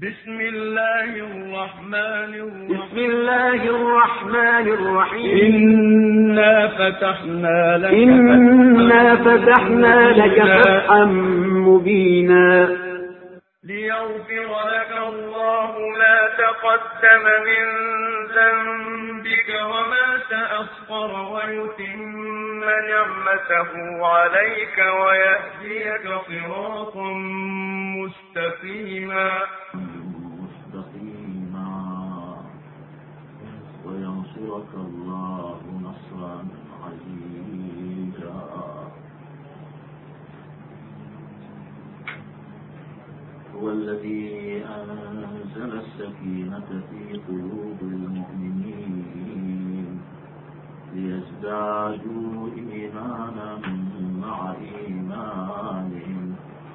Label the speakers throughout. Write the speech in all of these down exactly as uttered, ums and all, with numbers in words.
Speaker 1: بسم الله الرحمن الرحيم
Speaker 2: بسم الله الرحمن الرحيم
Speaker 1: إنا فتحنا لك
Speaker 2: إنا فتحنا لك فتحا مبينا
Speaker 1: ليغفر لك الله ما تقدم من ذنبك وما تأخر ويتم نعمته عليك ويهديك صراطا مستقيما
Speaker 3: مستقيما وينصرك الله نصرا عزيزا. هو الذي أنزل السكينة في قلوب المؤمنين ليزدادوا إيمانا مع إيمانهم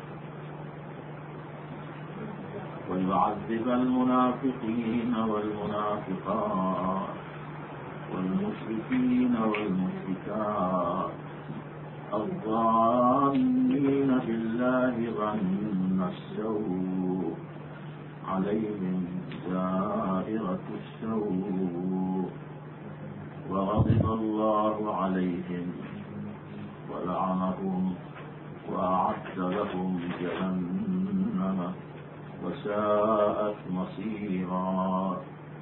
Speaker 3: ويعذب المنافقين والمنافقات والمشركين والمشركات الظانين بالله ظن السوء عليهم دائرة السوء وغضب الله عليهم ولعنهم وأعد لهم جهنم وساءت مصيرا.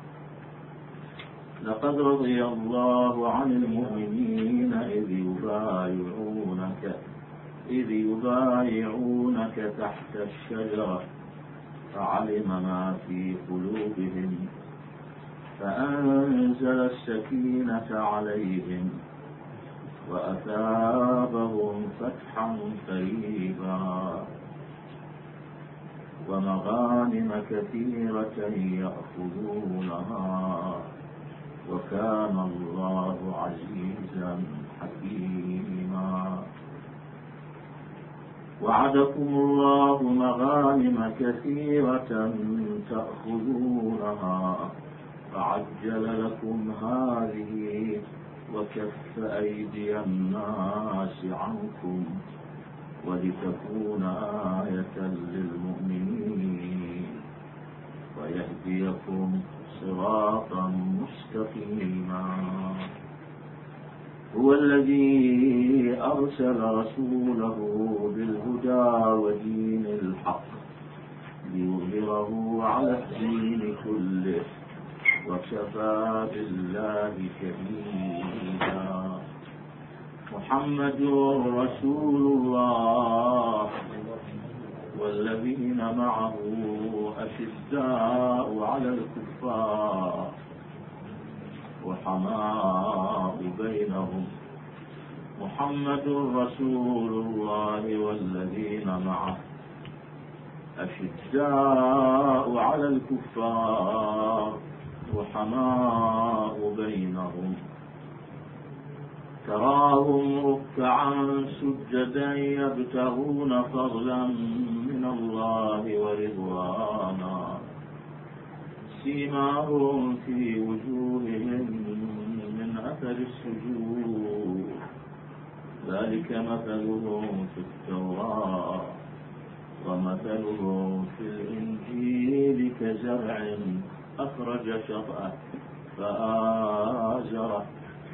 Speaker 3: لقد رضي الله عن المؤمنين إذ يبايعونك إذ يبايعونك تحت الشجرة فعلم ما في قلوبهم فأنزل السكينة عليهم وأثابهم فتحا قريبا ومغانم كثيرة يأخذونها وكان الله عزيزا حكيما. وعدكم الله مغانم كثيرة تأخذونها فعجل لكم هذه وكف أيدي الناس عنكم ولتكون آية للمؤمنين ويهديكم صراطا مستقيما. هو الذي أرسل رسوله بالهدى ودين الحق ليظهره على الدين كله وكفى بالله شهيدا. محمد رسول الله والذين معه أشداء على الكفار وحماء بينهم. محمد رسول الله والذين معه أشداء على الكفار وحماء بينهم تراهم ركعا سجدا يبتغون فضلا من الله ورضوانا سيماهم في وجوههم من أثر السجود ذلك مثلهم في التوراة ومثلهم في الإنجيل كزرع أخرج شطأه فآزره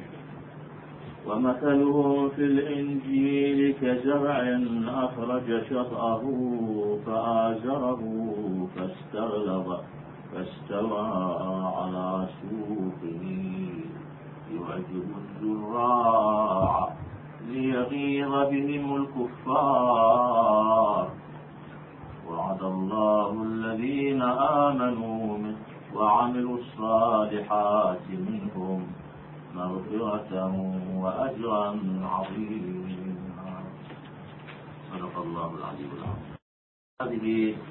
Speaker 3: ومثلهم في الإنجيل كزرع أخرج شطأه فآزره فاستغلظ فاستوى على سوقه يعجب الزراع ليغيظ بهم الكفار. وعد الله الذين آمنوا وعملوا الصالحات منهم مغفرة وأجرا عظيما. صدق الله العلي العظيم. هذه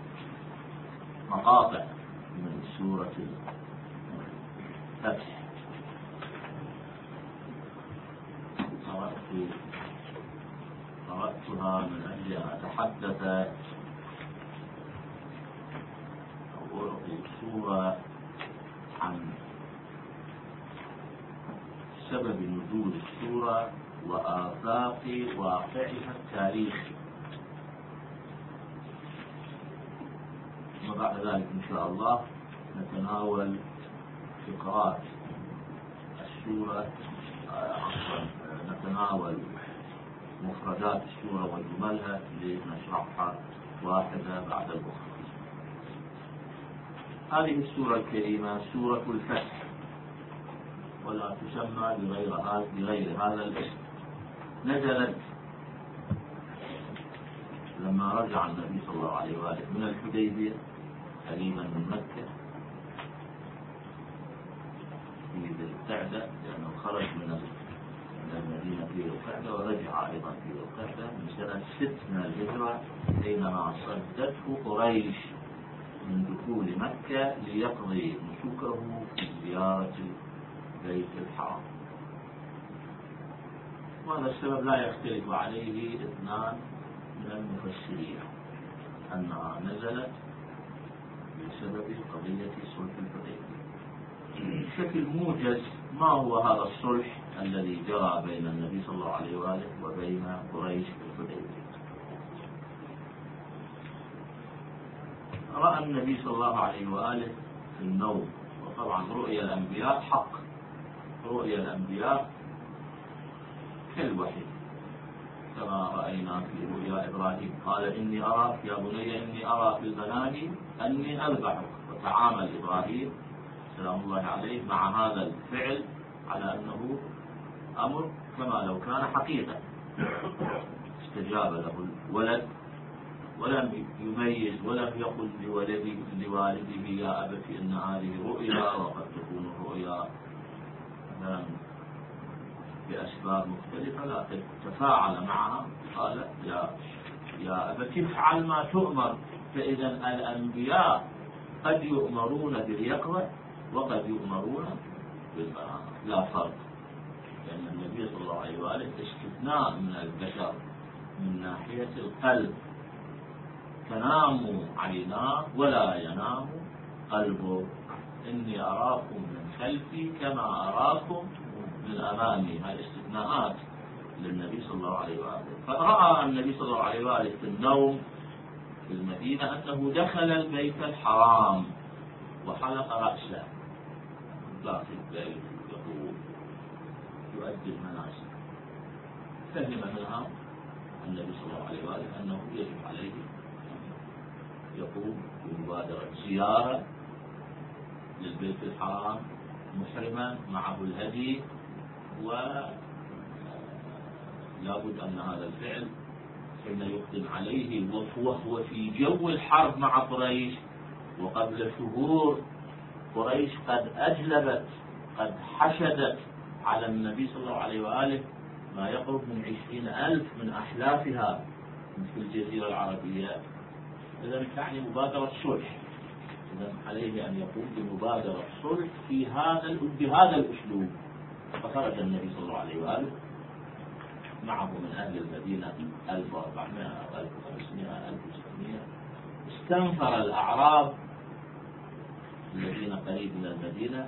Speaker 3: مقاطع من سورة الفتح قرأتها من أجل أن أتحدث أو أعطي صورة عن سبب نزول السورة وآفاق واقعها التاريخي. بعد ذلك إن شاء الله نتناول فقرات السورة، عفوا نتناول مفردات السورة وجملها لنشرحها واحدة بعد الأخرى. هذه السورة الكريمة سورة الفتح، ولا تسمى بغير هذا بغير هذا الاسم. نزلت لما رجع النبي صلى الله عليه وآله من الحديبية قريبا من مكة في ذي القعدة، لأنه خرج من المدينة في ذي القعدة ورجع أيضا في ذي القعدة من سنة ست من الهجرة، حينما صدته قريش من دخول مكة ليقضي نسكه في زيارة بيت الحرام. وهذا السبب لا يختلف عليه اثنان من المفسرين، أنها نزلت بسبب قضية صلح الحديبية. بشكل موجز ما هو هذا الصلح الذي جرى بين النبي صلى الله عليه وآله وبين قريش في الحديبية؟ رأى النبي صلى الله عليه وآله في النوم، وطبعا رؤيا الأنبياء حق، رؤيا الأنبياء كالوحي كما رأينا في رؤيا إبراهيم، قال إني أرى يا بني إني أرى في المنام أني أذبحك، وتعامل إبراهيم سلام الله عليه مع هذا الفعل على أنه أمر كما لو كان حقيقة. استجاب له الولد ولم يميز ولم يقل لولده لوالده يا أبت إن هذه رؤيا، وقد تكون الرؤيا بأسباب مختلفة، لكن تفاعل معها قال يا يا أبت افعل ما تؤمر. فإذا الأنبياء قد يؤمرون باليقظة وقد يؤمرون بالمنام، لا فرق، لأن النبي صلى الله عليه وآله استثناء من البشر من ناحية القلب، تنام عيناه ولا ينام قلبه. إني أراكم من خلفي كما أراكم من أمامي. هذه استثناءات للنبي صلى الله عليه وآله. فرأى النبي صلى الله عليه وآله في النوم في المدينة أنه دخل البيت الحرام وحلق رأسه داخل البيت يقول يؤدي المناسك. فهم منها النبي صلى الله عليه وآله أنه يجب عليه يقوم بمبادرة زيارة للبيت الحرام محرما معه الهدي، ولا بد أن هذا الفعل حين يقدم عليه وهو في جو الحرب مع قريش، وقبل شهور قريش قد أجلبت قد حشدت على النبي صلى الله عليه وآله ما يقرب من عشرين ألف من أحلافها في الجزيرة العربية. إذن تعني مبادرة صلح، إذن عليه أن يقوم بمبادرة صلح في هذا بهذا الأسلوب. فخرج النبي صلى الله عليه وآله معه من أهل المدينة ألف وأربعمائة أو ألف وخمسمائة ألف وستمائة، استنفر الأعراب الذين قريب من المدينة،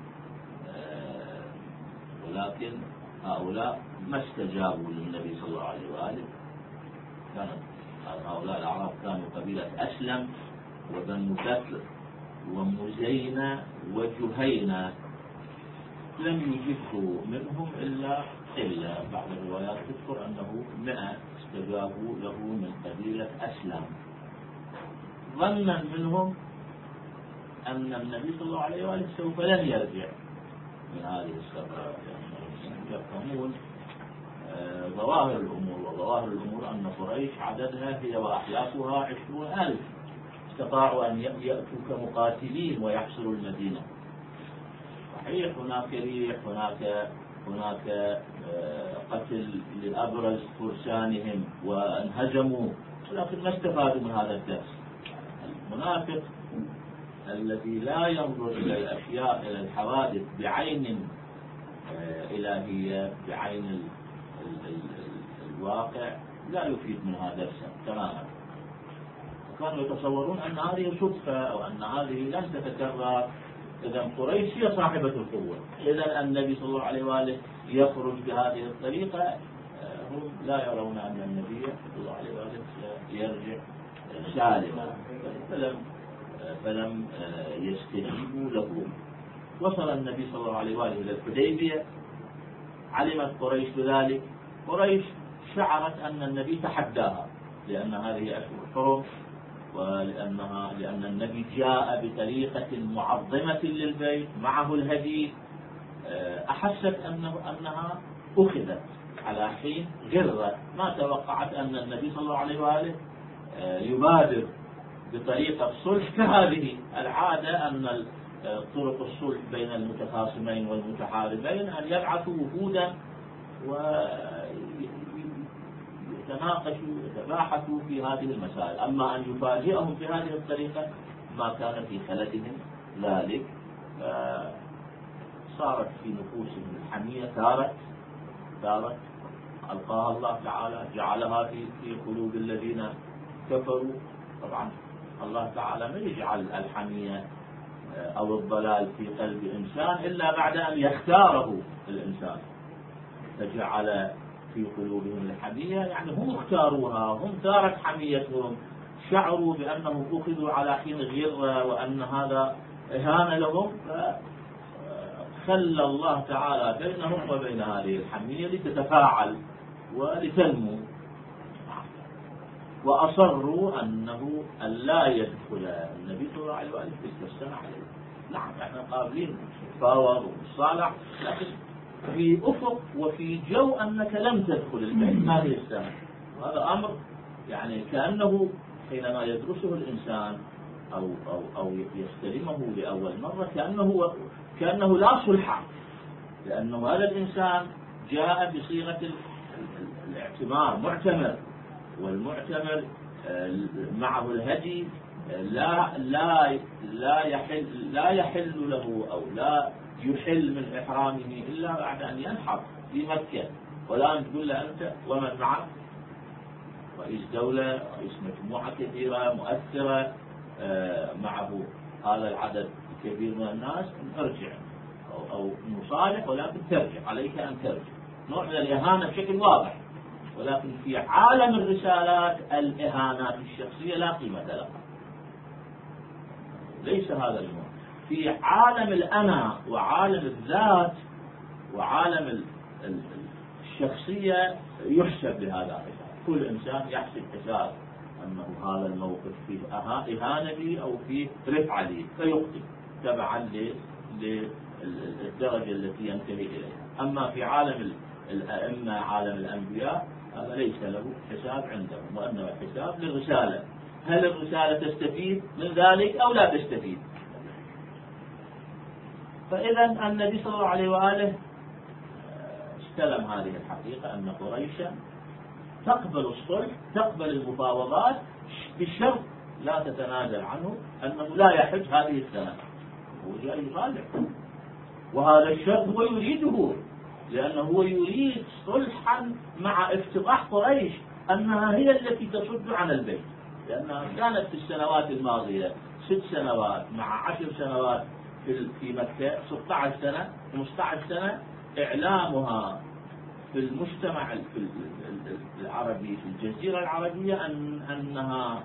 Speaker 3: ولكن هؤلاء ما استجابوا للنبي صلى الله عليه وآله. كانت هؤلاء الأعراب كانوا قبيلة أسلم وبنو بكر ومزينة وجهينة، لم يجبوا منهم إلا إلا بعض الروايات تذكر أنه مئة استجابوا له من قبيلة أسلم، ظنا منهم أن النبي صلى الله عليه وآله سوف لن يرجع من هذه السفرة، لأنهم يفهمون ظواهر الأمور، وظواهر الأمور أن قريش عددها هي وأحلافها عشرون ألف، استطاعوا أن يأتوا كمقاتلين ويحصروا المدينة. صحيح هناك ريح، هناك هناك قتل لأبرز فرسانهم وانهزموا، ولكن ما استفادوا من هذا الدرس. المنافق الذي لا ينظر إلى الأشياء إلى الحوادث بعين إلهية بعين ال ال ال الواقع لا يفيد منها درسا تماما. وكانوا يتصورون أن هذه صدفة أو أن هذه لن تتكرر. إذا قريش هي صاحبة القوة، إذا النبي صلى الله عليه وآله يخرج بهذه الطريقة، هم لا يرون أن النبي صلى الله عليه وآله يرجع سالما. فلم فلم يستجيبوا له. وصل النبي صلى الله عليه وآله إلى الحديبية، علمت قريش بذلك. قريش شعرت أن النبي تحداها، لأن هذه أشهر حرم، ولأنها لأن النبي جاء بطريقة معظمة للبيت معه الهدي. أحست أنه أنها أخذت على حين غرة، ما توقعت أن النبي صلى الله عليه وآله يبادر بطريقة صلح كهذه. العادة أن طرق الصلح بين المتخاصمين والمتحاربين أن يبعثوا وفودا ويتناقشوا ويتباحثوا في هذه المسائل، أما أن يفاجئهم بهذه الطريقة ما كان في خلدهم ذلك. صارت في نفوسهم الحمية، ثارت ثارت ألقاها الله تعالى، جعلها في في قلوب الذين كفروا. طبعا الله تعالى ما يجعل الحمية أو الضلال في قلب إنسان إلا بعد أن يختاره الإنسان، فجعل في قلوبهم الحمية، يعني هم اختاروها، هم ثارت حميتهم، شعروا بأنهم أخذوا على حين غيرة وأن هذا إهانة لهم، فخلى الله تعالى بينهم وبين هذه الحمية لتتفاعل ولتنمو. وأصروا أنه لا يدخل النبي صلى الله عليه وآله تلك السنة عليه. نعم احنا قابلين فاوض وصالح، لكن في أفق وفي جو أنك لم تدخل البيت هذه السنة. وهذا أمر يعني كأنه حينما يدرسه الإنسان أو أو أو يستلمه لأول مرة كأنه كأنه لا صلح، لأنه هذا الإنسان جاء بصيغة الاعتمار، معتمر، والمعتمر معه الهدي، لا لا لا يحل لا يحل له أو لا يحل من إحرامه إلا بعد أن ينحر في مكة. ولا تقول له أنت ومن معك رئيس دولة، رئيس مجموعة كثيرة مؤثرة معه هذا العدد الكبير من الناس، ارجع أو, أو مصالح، ولكن ترجع، عليك أن ترجع. نوع من الإهانة بشكل واضح. ولكن في عالم الرسالات الإهانات الشخصية لا قيمة لها، ليس هذا النوع. في عالم الأنا وعالم الذات وعالم الشخصية يحسب لهذا الحساب. كل إنسان يحسب حساب أنه هذا الموقف فيه إهانة لي أو فيه رفعة لي، فيخطئ تبعا للدرجة التي ينتهي إليها. أما في عالم الأئمة، عالم الأنبياء، هذا ليس له حساب عندهم، وأنما الحساب للرسالة. هل الرسالة تستفيد من ذلك أو لا تستفيد؟ فإذا النبي صلى الله عليه وآله استلم هذه الحقيقة أن قريشا تقبل الصلح، تقبل المفاوضات، بشرط لا تتنازل عنه أنه لا يحج هذه السنة. هو جاي يصالح، وهذا الشرط هو يريده، لأنه هو يريد صلحا مع افتضاح قريش أنها هي التي تصد عن البيت، لأنها كانت في السنوات الماضية ست سنوات مع عشر سنوات في في مكة، ستة عشر سنة، خمسة عشر سنة، إعلامها في المجتمع العربي في الجزيرة العربية أن أنها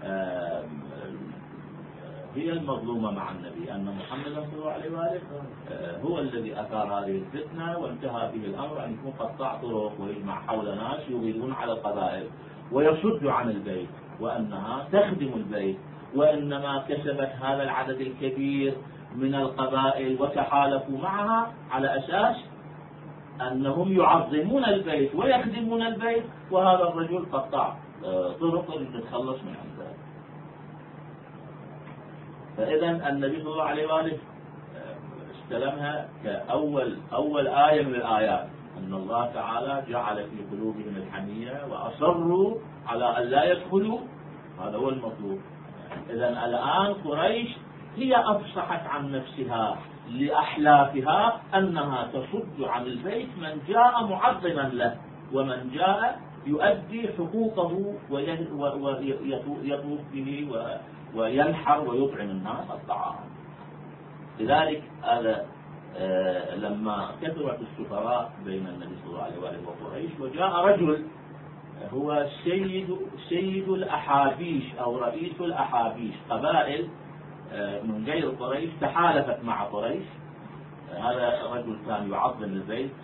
Speaker 3: هي المظلومة مع النبي، أن محمد صلى الله عليه وآله هو الذي أثار هذه الفتنة، وانتهى به الأمر أن يكون قطاع طرق ويجمع حول ناس يغيرون على القبائل ويصد عن البيت، وأنها تخدم البيت، وإنما كسبت هذا العدد الكبير من القبائل وتحالفوا معها على أساس أنهم يعظمون البيت ويخدمون البيت، وهذا الرجل قطاع طرق لنتخلص من ذلك. فإذا النبي صلى الله عليه وآله استلمها كأول أول آية من الآيات، أن الله تعالى جعل في قلوبهم الحمية وأصروا على أن لا يدخلوا. هذا هو المطلوب. إذا الآن قريش هي أفصحت عن نفسها لأحلافها أنها تصد عن البيت من جاء معظما له، ومن جاء يؤدي حقوقه ويطوف به وينحر ويطعم الناس الطعام. لذلك هذا لما كثرت السفراء بين النبي صلى الله عليه وآله وقريش، وجاء رجل هو سيد سيد الأحابيش أو رئيس الأحابيش، قبائل من غير قريش تحالفت مع قريش. هذا رجل كان يعظم البيت،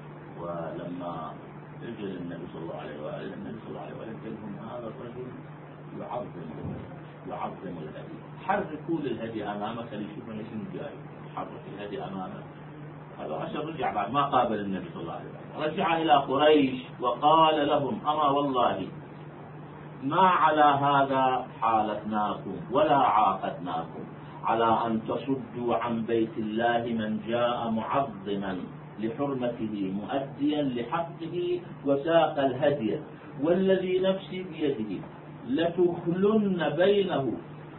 Speaker 3: ولما اجى النبي صلى الله عليه وآله النبي صلى الله عليه وآله قال لهم هذا الرجل يعظم يعظم الهدي، حركوا للهدي امامه خلي يشوفون ايش جاي، حرك الهدي امامه. هذا عشان رجع بعد ما قابل النبي صلى الله عليه وسلم، رجع الى قريش وقال لهم اما والله ما على هذا حالفناكم ولا عاقدناكم على ان تصدوا عن بيت الله من جاء معظما لحرمته مؤديا لحقه وساق الهدي، والذي نفسي بيده لتخلن بينه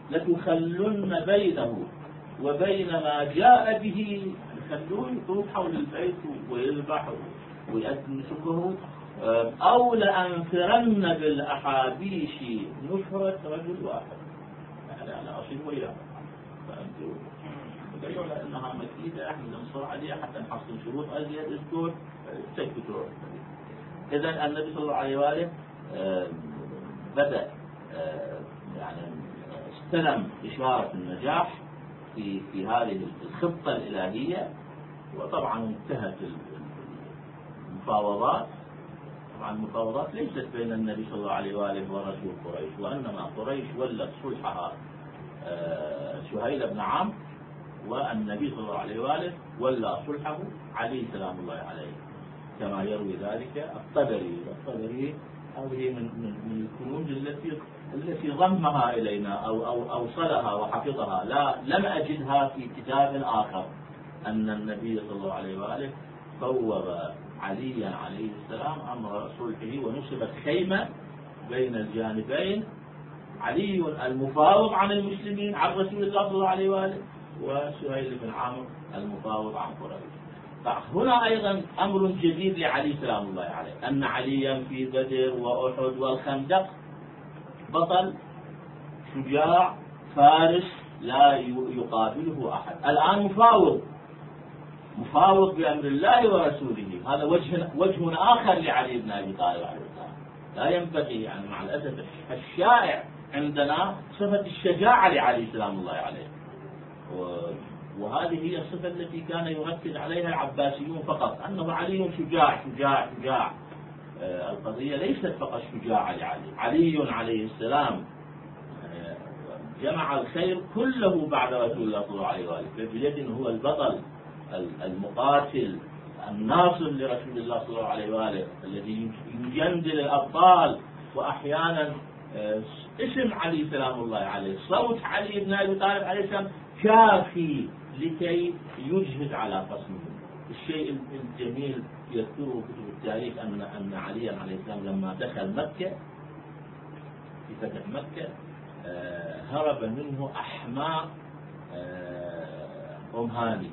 Speaker 3: لتخلن بينه وبين ما جاء به، خلوه يطوف حول البيت ويذبح ويؤدي نسكه، أو لأنفرن بالأحابيش نفرة رجل واحد. يعني أنا أصيب وياه فأنتوا قالوا لأنها مكيدة احنا ننصر عليها حتى نحصل شروط أزيد اذكر تكتور. إذا النبي صلى الله عليه وآله بدأ يعني استلم إشارة النجاح في في هذه الخطة الإلهية، وطبعا انتهت المفاوضات. طبعا المفاوضات ليست بين النبي صلى الله عليه وآله ورسول قريش، وإنما قريش ولت صلحها سهيل بن عمرو، والنبي صلى الله عليه وآله ولى صلحه علي سلام الله عليه، كما يروي ذلك الطبري. الطبري هذه من من من الكنوز التي التي ضمها إلينا أو أو أوصلها وحفظها. لا لم أجدها في كتاب آخر أن النبي صلى الله عليه وآله فوض عليا عليه السلام أمر صلحه ونصبت خيمة بين الجانبين، علي المفاوض عن المسلمين عن رسول الله صلى الله عليه وآله، وسهيل بن عمرو المفاوض عن قريش. هنا أيضا أمر جديد لعلي سلام الله عليه، أن عليا في بدر وأحد والخندق بطل شجاع فارس لا يقابله أحد، الآن مفاوض مفاوض بأمر الله ورسوله. هذا وجه وجه آخر لعلي بن أبي طالب عليه السلام. لا ينبغي يعني مع الأسف الشائع عندنا صفة الشجاعة لعلي سلام الله عليه، وهذه هي الصفة التي كان يركز عليها العباسيون فقط، أنه علي شجاع شجاع شجاع. القضية ليست فقط شجاعة لعلي، علي عليه السلام جمع الخير كله بعد رسول الله صلى الله عليه وآله، بجد هو البطل المقاتل الناصر لرسول الله صلى الله عليه وآله، الذي يجندل الأبطال. وأحيانا اسم علي سلام الله عليه، صوت علي بن أبي طالب عليه السلام كافي لكي يجهد على قسمه. الشيء الجميل يذكره كتب التاريخ أن أن عليا عليه السلام لما دخل مكة في فتح مكة هرب منه أحماء أم هاني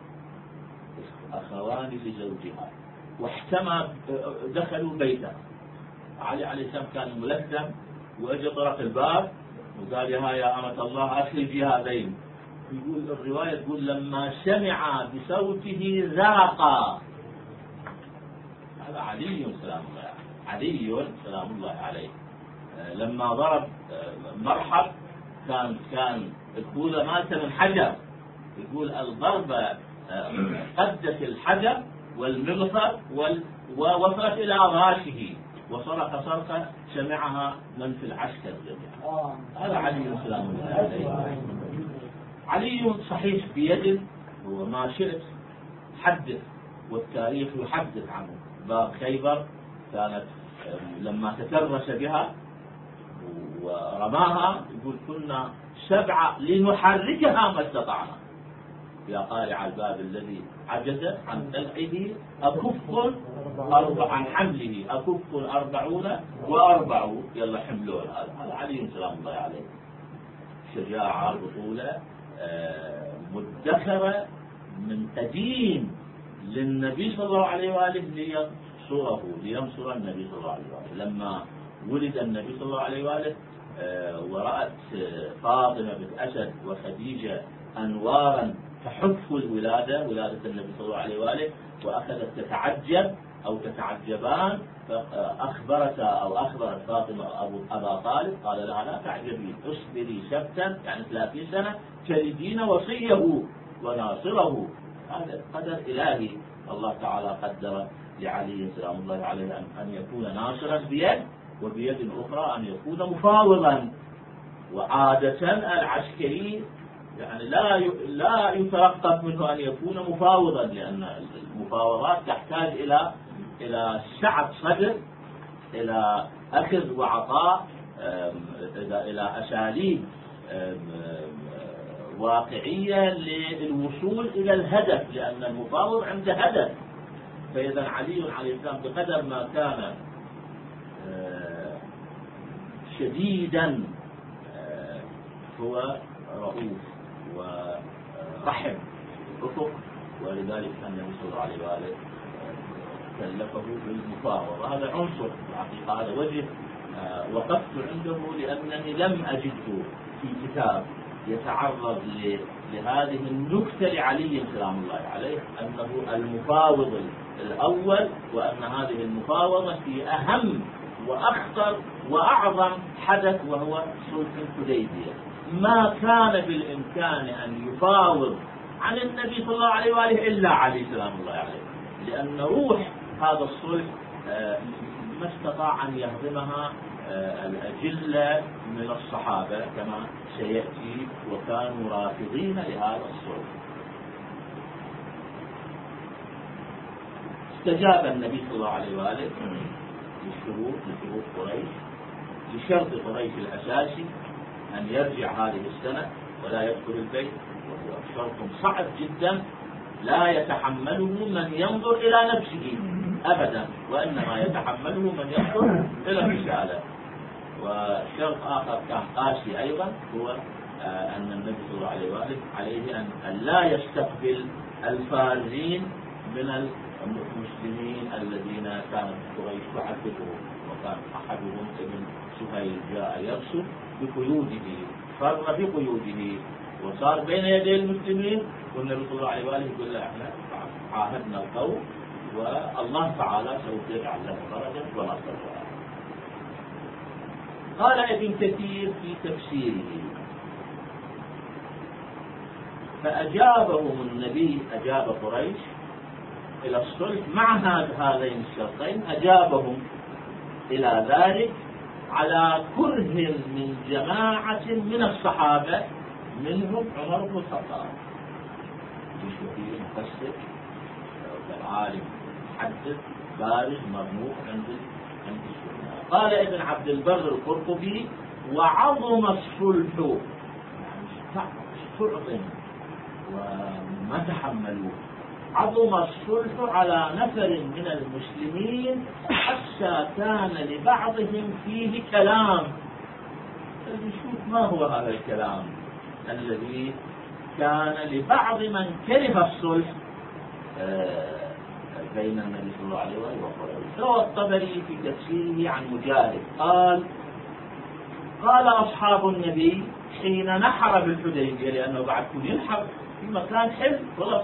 Speaker 3: أخوان لزوجها، واحتمى دخلوا بيته. علي عليه السلام كان ملثم، وأجى طرق الباب وقال يا يا أمة الله أخرجي هذين. يقول الرواية تقول لما سمع بصوته ذاقا. هذا علي سلام الله علي سلام الله عليه لما ضرب مرحب كان كان يقول مات من حجر، يقول الضربة قدت الحجر والمغفر ووصلت إلى راشه وصرخ صرخة سمعها من في العسكر جميعا. هذا علي سلام الله عليه. علي صحيح بيد وما شئت حدث، والتاريخ يحدث عنه. باب خيبر كانت لما تترس بها ورماها يقول كنا سبعة لنحركها ما استطعنا، يا قارع الباب الذي عجز عن دلعه أكف أربع عن حمله أكف أربعون وأربع يلا حملون. هذا علي سلام الله عليه. شجاعة بطولة مدخرة من قديم للنبي صلى الله عليه وآله لينصره لينصر النبي صلى الله عليه وآله. لما ولد النبي صلى الله عليه وآله ورأت فاطمة بنت أسد وخديجة أنوارا تحف الولادة ولادة النبي صلى الله عليه وآله، وأخذت تتعجب أو تتعجبان؟ فأخبرت أو أخبرت فاطمة أبو أبا طالب قال لها لا تعجبين، اصبري شبتا يعني ثلاثين سنة تلدين وصيه وناصره. هذا قدر إلهي، الله تعالى قدر لعلي سلام الله عليه أن يكون ناصرا بيد، وبيد أخرى أن يكون مفاوضا. وعادة العسكري يعني لا لا يترقب منه أن يكون مفاوضا، لأن المفاوضات تحتاج إلى إلى سعة صدر، إلى أخذ وعطاء، إلى أساليب واقعية للوصول إلى الهدف، لأن المفاوض عنده هدف. فإذا علي عليه السلام بقدر ما كان شديدا هو رؤوف ورحم رفق، ولذلك النبي صلى الله عليه وآله كلفه بالمفاوضة. هذا عنصر الحقيقة، هذا وجه وقفت عنده لأنني لم أجده في كتاب يتعرض لهذه النكتة لعلي سلام الله عليه، أنه المفاوض الأول، وأن هذه المفاوضة في أهم وأخطر وأعظم حدث وهو صلح الحديبية. ما كان بالإمكان أن يفاوض عن النبي صلى الله عليه وآله إلا علي سلام الله عليه، لأن روح هذا الصلح ما استطاع أن يهضمها الأجلة من الصحابة كما سيأتي، وكانوا رافضين لهذا الصلح. استجاب النبي صلى الله عليه وآله للشروط لشروط قريش، لشرط قريش الأساسي أن يرجع هذه السنة ولا يدخل البيت، وهو شرط صعب جدا لا يتحمله من ينظر إلى نفسه أبدا، وإنما يتحمله من ينظر إلى الرسالة. وشرط آخر كان قاسي أيضا، هو أن النبي صلى الله عليه وآله عليه أن لا يستقبل الفارين من المسلمين الذين كانت قريش تعذبهم، وكان أحدهم ابن سهيل جاء يرسل بقيوده، فر بقيوده وصار بين يدي المسلمين، والنبي صلى الله عليه وآله يقول له احنا عاهدنا القوم والله تعالى سوف يجعل له فرجا ونصرا. قال ابن كثير في تفسيره: فأجابهم النبي، أجاب قريش إلى الصلح مع هذين الشرطين، أجابهم إلى ذلك على كره من جماعة من الصحابة، منهم عمر بن الخطاب. مشهور مفسر عالم محدث بارز مرموق عند عند السنة. قال ابن عبد البر القرطبي: وعظم الصلح، يعني استعظم وما تحملوه، عظم الصلح على نفر من المسلمين حتى كان لبعضهم فيه كلام. نشوف ما هو هذا الكلام الذي كان لبعض من كره الصلح بين النبي صلى الله عليه وسلم. روى الطبري في تفسيره عن مجاهد قال: قال أصحاب النبي حين نحر بالحديبية، لأنه بعد كل ينحر في مكان حل خلاص،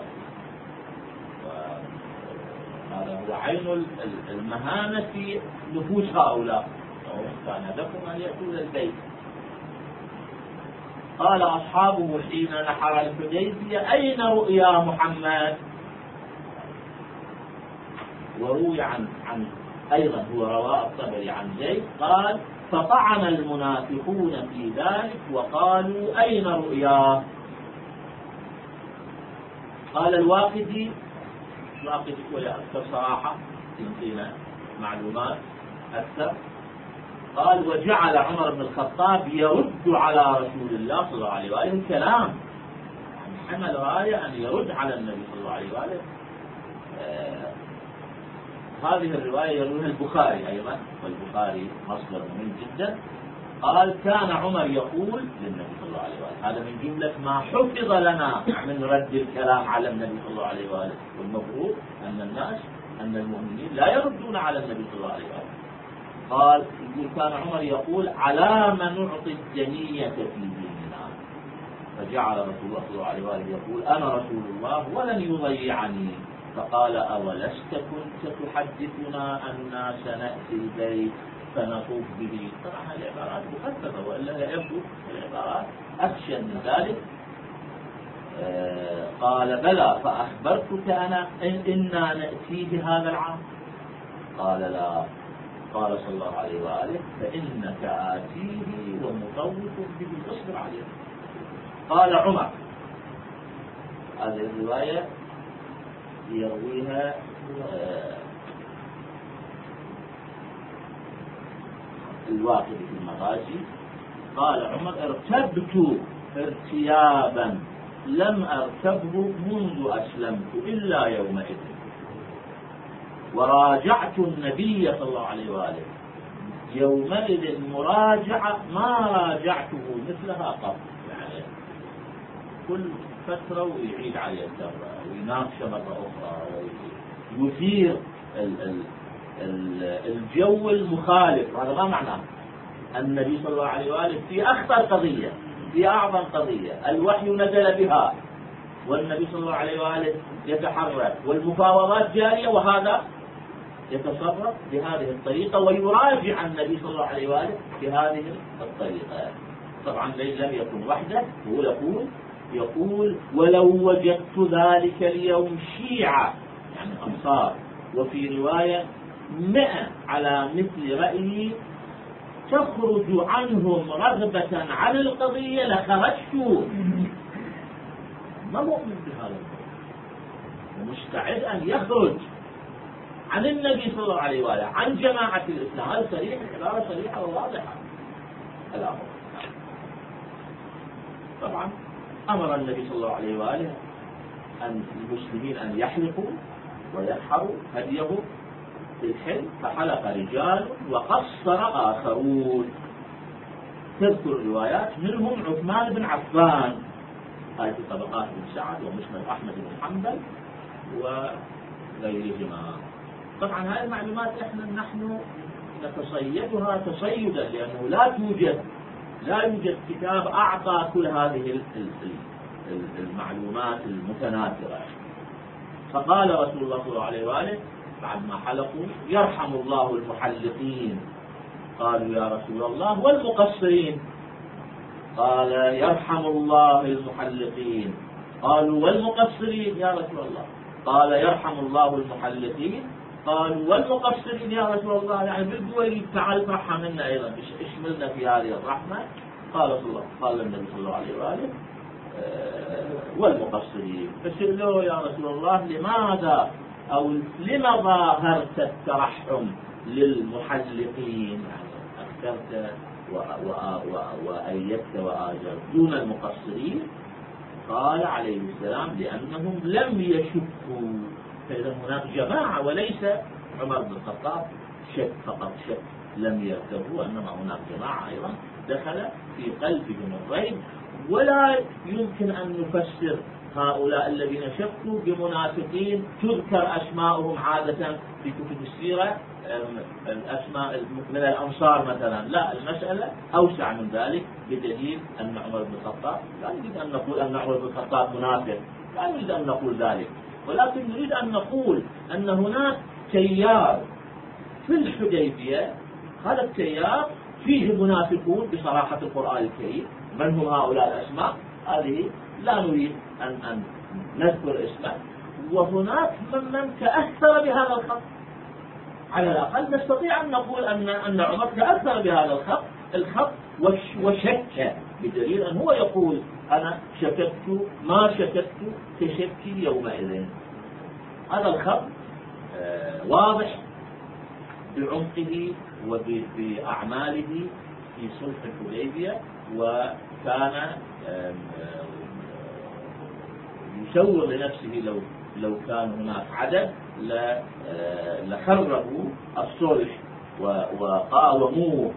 Speaker 3: هذا هو عين المهانة في نفوس هؤلاء، كان هدفهم أن يأتوا إلى البيت. قال أصحابه حين نحر الحديبية: أين رؤيا محمد؟ وروي عن عن أيضا هو رواه الطبري عن زيد قال: فطعن المنافقون في ذلك وقالوا: أين رؤياه؟ قال الواقدي، الواقدي ولا أكثر صراحة يمكن معلومات أكثر، قال: وجعل عمر بن الخطاب يرد على رسول الله صلى الله عليه وآله الكلام، يعني حمل راية أن يرد على النبي صلى الله عليه وآله. آه هذه الرواية يرويها البخاري أيضا، والبخاري مصدر مهم جدا. قال: كان عمر يقول للنبي صلى الله عليه وآله، هذا من جملة ما حفظ لنا من رد الكلام على النبي صلى الله عليه وآله، والمفروض أن الناس أن المؤمنين لا يردون على النبي صلى الله عليه وآله. قال: كان عمر يقول: على ما نعطي الدنية في ديننا؟ فجعل رسول الله صلى الله عليه وآله يقول: أنا رسول الله ولن يضيعني. فقال أولست كنت تحدثنا أننا سنأتي البيت فنطوف به؟ طبعا العبارات مخففة وإلا يبدو العبارات أخشى من ذلك. آه قال بلى فأخبرتك أنا إن إنا نأتيه هذا العام؟ قال لا. قال صلى الله عليه وآله فإنك آتيه ومطوف به اصبر عليه. قال عمر، هذه الرواية يرويها آه الواقدي في المغازي. قال عمر ارتبت ارتيابا لم ارتبه منذ أسلمت إلا يومئذ، وراجعت النبي صلى الله عليه وآله يومئذ مراجعة ما راجعته مثلها قط. يعني كل فترة ويعيد عليه الدرة ويناقش مرة أخرى ويثير الجو المخالف. هذا ما معناه النبي صلى الله عليه وآله في أخطر قضية، في أعظم قضية الوحي نزل بها والنبي صلى الله عليه وآله يتحرك والمفاوضات جارية، وهذا يتصرف بهذه الطريقة ويراجع النبي صلى الله عليه وآله بهذه الطريقة. طبعا لم يكن وحده، هو يقول يقول ولو وجدت ذلك اليوم شيعة يعني أنصار، وفي رواية مئة على مثل رأيي تخرج عنهم رغبة عن القضية لخرجت. ما مؤمن بهذا ومستعد أن يخرج عن النبي صلى الله عليه وآله عن جماعة الإسلام. هذا صريح، العبارة صريحة وواضحة. الأمر طبعا أمر النبي صلى الله عليه وآله أن المسلمين أن يحلقوا وينحروا هديهم في الحل، فحلق رجال وقصر آخرون. تذكر الروايات منهم عثمان بن عفان، هذه طبقات بن سعد ومسند أحمد بن حنبل وغيرهما. طبعا هذه المعلومات احنا نحن نتصيدها تصيدا لأنه لا توجد لا يوجد كتاب أعطى كل هذه المعلومات المتناثرة. فقال رسول الله صلى الله عليه وآله بعد ما حلقوا يرحم الله المحلقين. قالوا يا رسول الله والمقصرين؟ قال يرحم الله المحلقين. قالوا والمقصرين يا رسول الله؟ قال يرحم الله المحلقين. قالوا والمقصرين يا رسول الله؟ يعني بالدول تعال ارحمنا أيضا، اشملنا في هذه الرحمة. قال صلى الله قال النبي صلى الله عليه وآله أه والمقصرين. فسألوه يا رسول الله لماذا أو لما ظاهرت الترحم للمحلقين، يعني أكثرت وأيدت وآجرت دون المقصرين؟ قال عليه السلام لأنهم لم يشكوا. فإذا هناك جماعة وليس عمر بن الخطاب شك فقط، شك لم يرتبوا، أنما هناك جماعة أيضا دخل في قلبهم الريب. ولا يمكن أن نفسر هؤلاء الذين شكوا بمنافقين تذكر أسماءهم عادة في كتب السيرة، الأسماء من الأنصار مثلا. لا، المسألة أوسع من ذلك، بدليل أن عمر بن الخطاب لا نريد أن نقول أن عمر بن الخطاب منافق، لا نريد أن نقول ذلك، ولكن نريد أن نقول أن هناك تيار في الحديبية، هذا التيار فيه منافقون بصراحة القرآن الكريم. من هم هؤلاء الأسماء؟ هذه لا نريد أن, أن نذكر اسمه. وهناك ممن تأثر بهذا الخط، على الأقل نستطيع أن نقول أن أن عمر تأثر بهذا الخط الخط وشك، بدليل أن هو يقول أنا شككت ما شككت كشكي يومئذ. هذا الخط واضح بعمقه وبأعماله في صلح الحديبية، وكان يشور لنفسه لو لو كان هناك عدد لخربوا الصلح وقاوموه.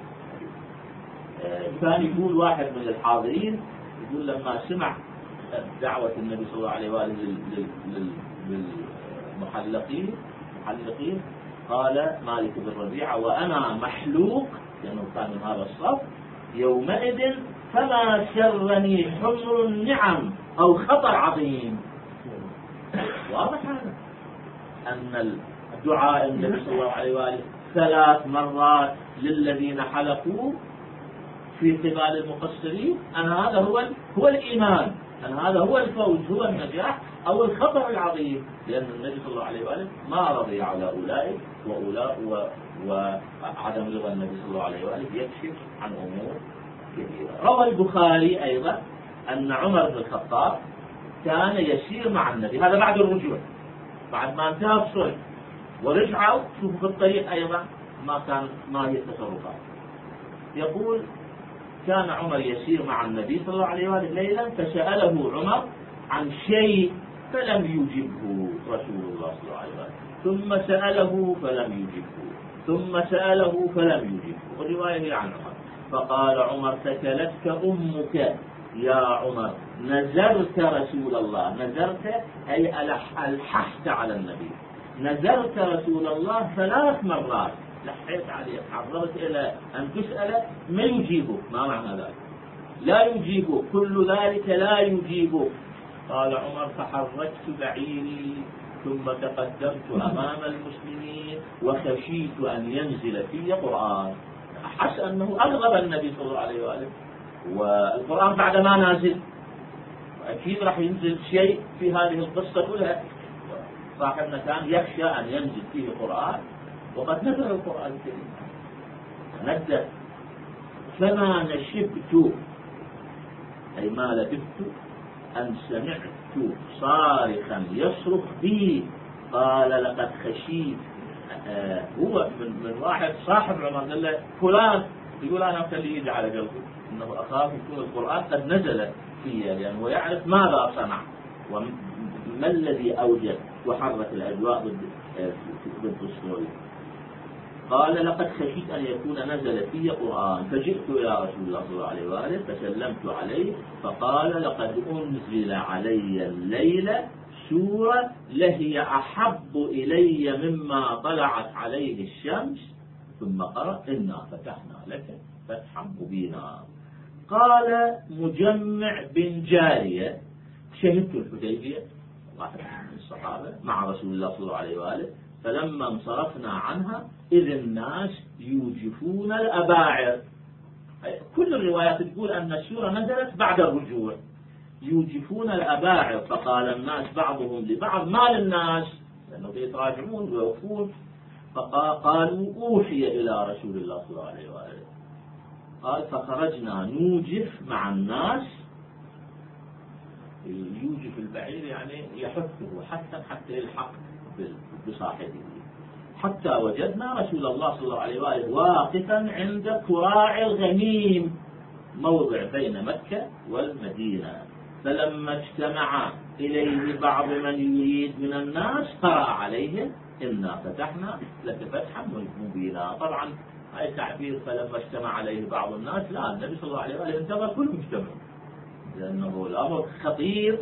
Speaker 3: كان يقول واحد من الحاضرين يقول لما سمع دعوة النبي صلى الله عليه وآله للمحلقين محلقين قال مالك بن ربيعة وأنا محلوق، لأنه كان من هذا الصف يومئذ فما شرني حمر النعم أو خطر عظيم. واضح هذا أن الدعاء النبي صلى الله عليه وآله ثلاث مرات للذين حلقوا في قبال المقصرين، أن هذا هو هو الإيمان، أن هذا هو الفوز، هو النجاح أو الخطر العظيم، لأن النبي صلى الله عليه وآله ما رضي على أولئك وأولاء وعدم رضا النبي صلى الله عليه وآله يكشف عن أمور كثيرة. روى البخاري أيضا أن عمر بن الخطاب كان يسير مع النبي، هذا بعد الرجوع، بعد ما انتهى الصلح ورجعوا، شوفوا في الطريق أيضا ما كان ما هي التصرفات. يقول كان عمر يسير مع النبي صلى الله عليه وآله ليلا، فسأله عمر عن شيء فلم يجبه رسول الله صلى الله عليه وآله، ثم سأله فلم يجبه، ثم سأله فلم يجبه، والرواية هي عن عمر. فقال عمر ثكلتك أمك يا عمر، نزرت رسول الله، نزرت أي ألححت على النبي، نزرت رسول الله ثلاث مرات، لحيت عليه، حضرت إلى أن تسأل ما يجيبه، ما معنى ذلك؟ لا يجيبه، كل ذلك لا يجيبه. قال عمر فحركت بعيري ثم تقدمت أمام المسلمين وخشيت أن ينزل في قرآن، أحس أنه أغضب النبي صلى الله عليه وآله، والقرآن بعد ما نازل أكيد راح ينزل شيء في هذه القصة كلها، صاحبنا كان يخشى أن ينزل فيه قرآن وقد نزل القرآن الكريم. نزل فما نشبت أي ما لبثت أن سمعت صارخا يصرخ بي، قال لقد خشيت. آه هو من, من واحد صاحب عمر قال له فلان، يقول أنا أخليه يجي على قلبه إنه أخاف يكون القرآن قد نزل فيه، لأنه يعني يعرف ماذا صنع وما الذي أوجد وحرك الأجواء ضد الصوري. قال لقد خشيت أن يكون نزل في قرآن، فجئت إلى رسول الله صلى الله عليه وآله فسلمت عليه، فقال لقد أنزل علي الليلة سورة لهي أحب إلي مما طلعت عليه الشمس، ثم قرأ إنا فتحنا لك فتحا مبينا. قال مجمع بن جارية شهدت الحديبية، واحد من الصحابة، مع رسول الله صلى الله عليه وآله، فلما انصرفنا عنها إذ الناس يوجفون الأباعر. كل الروايات تقول أن السورة نزلت بعد الرجوع، يوجفون الأباعر، فقال الناس بعضهم لبعض ما للناس، لأنه يتراجعون ويوقفون، فقالوا أوحي إلى رسول الله صلى الله عليه وآله. قال فخرجنا نوجف مع الناس، يوجف البعير يعني يحثه حتى حتى يلحق بصاحبه، حتى وجدنا رسول الله صلى الله عليه وآله واقفا عند كراع الغميم، موضع بين مكة والمدينة، فلما اجتمع إليه بعض من يريد من الناس قرأ عليهم إنا فتحنا لك فتحا مبينا. طبعا هاي تعبير فلما اجتمع عليه بعض الناس، لا، النبي صلى الله عليه وآله انتظر كل مجتمع، لأنه الأمر خطير.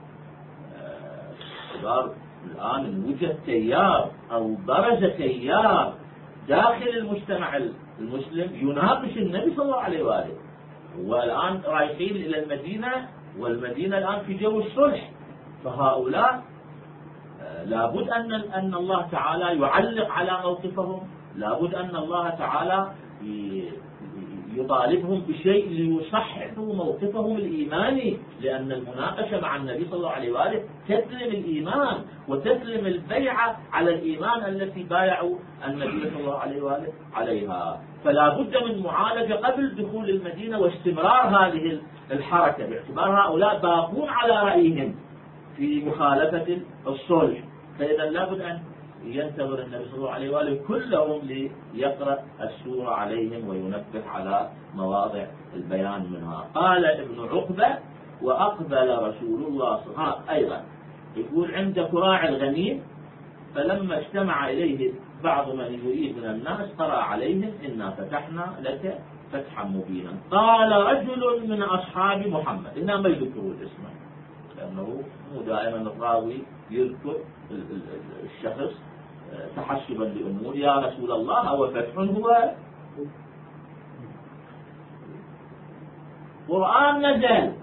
Speaker 3: آه الآن وجد تيار أو برز تيار داخل المجتمع المسلم يناقش النبي صلى الله عليه وآله، والآن رايحين إلى المدينة، والمدينة الآن في جو الصلح، فهؤلاء لابد أن أن الله تعالى يعلق على موقفهم، لابد أن الله تعالى يطالبهم بشيء ليصححوا موقفهم الإيماني، لأن المناقشة مع النبي صلى الله عليه وآله تسلم الإيمان وتسلم البيعة على الإيمان التي بايعوا النبي صلى الله عليه وآله عليها. فلا بد من معالجة قبل دخول المدينة واستمرار هذه الحركة، باعتبار هؤلاء باقون على رأيهم في مخالفة الصلح، فإذا لابد أن ينتظر النبي صلى الله عليه وآله كلهم ليقرأ السورة عليهم وينبه على مواضع البيان منها. قال ابن عقبة وأقبل رسول الله صلى الله عليه وسلم أيضا، يقول عند كراع الغميم، فلما اجتمع إليه بعض من يريد من الناس قرأ عليهم إنا فتحنا لك فتحا مبينا. قال رجل من أصحاب محمد، هنا ما يذكروا الاسم لأنه مو دائما الراوي يذكر الشخص تحسبا لأمور، يا رسول الله أو فتح هو قرآن نزل،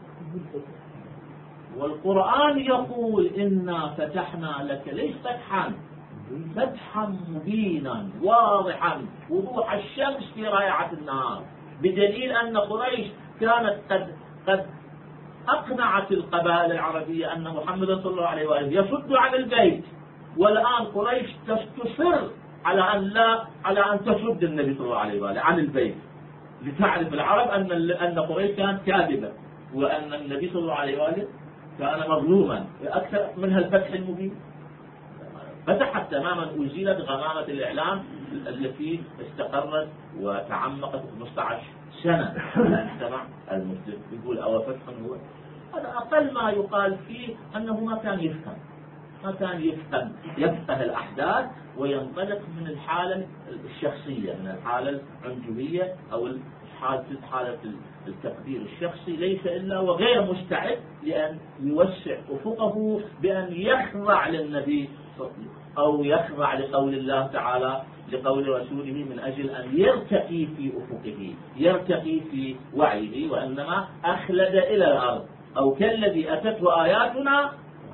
Speaker 3: والقرآن يقول إنا فتحنا لك، ليش فتحا فتحا مبينا واضحا وضوح الشمس في رائعة النهار، بدليل أن قريش كانت قد قد أقنعت القبائل العربية أن محمد صلى الله عليه وآله يصد عن البيت، والآن قريش تصر على أن لا على أن تسد النبي صلى الله عليه وآله عن البيت، لتعرف العرب أن أن قريش كانت كاذبة وأن النبي صلى الله عليه وآله كان مظلوما. أكثر منها الفتح المبين، فتحت تماما، أزيلت غمامة الإعلام التي استقرت وتعمقت خمسة عشر سنة في المجتمع المسلم. يقول أو فتح هو، هذا أقل ما يقال فيه أنه ما كان يفهم ما كان يفهم يفقه الأحداث وينطلق من الحالة الشخصية، من الحالة العنجهية أو حالة التقدير الشخصي، ليس إلا وغير مستعد لأن يوسع أفقه بأن يخضع للنبي أو يخضع لقول الله تعالى لقول رسوله من أجل أن يرتقي في أفقه، يرتقي في وعيه، وإنما أخلد إلى الأرض، أو كالذي أتته آياتنا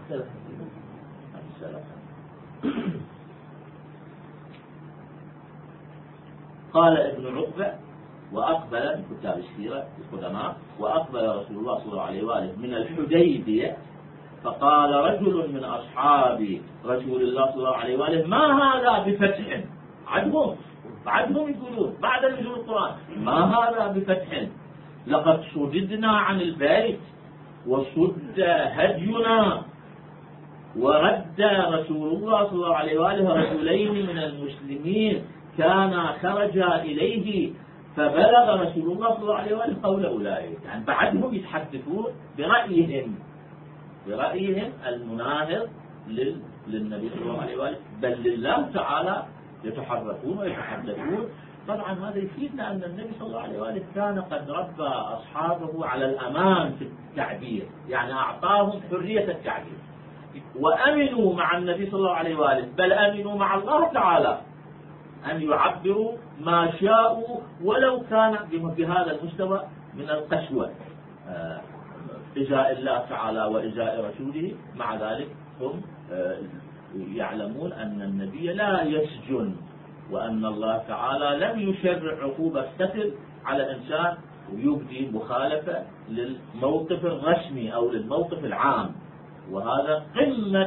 Speaker 3: قال ابن عقبة وأقبل من كتاب السيرة القدماء، وأقبل رسول الله صلى الله عليه وآله من الحديبية فقال رجل من أصحاب رسول الله صلى الله عليه وآله ما هذا بفتح، عدهم بعدهم يقولون بعد نزول القرآن ما هذا بفتح، لقد صددنا عن البيت وصد هدينا، ورد رسول الله صلى الله عليه وآله رجلين من المسلمين كان خرجا إليه فبلغ رسول الله صلى الله عليه وآله قول أولئك، يعني بعدهم يتحدثون برأيهم برأيهم المناهض للنبي صلى الله عليه وآله، بل لله تعالى يتحركون ويتحدثون. طبعا هذا يفيدنا أن النبي صلى الله عليه وآله كان قد ربى أصحابه على الأمان في التعبير، يعني أعطاهم حرية التعبير وأمنوا مع النبي صلى الله عليه وآله، بل أمنوا مع الله تعالى أن يعبروا ما شاءوا ولو كان بهذا المستوى من القسوة إزاء الله تعالى وإزاء رسوله. مع ذلك هم يعلمون أن النبي لا يسجن، وأن الله تعالى لم يشرع عقوبة القتل على الإنسان ويبدي مخالفة للموقف الرسمي أو للموقف العام، وهذا قمة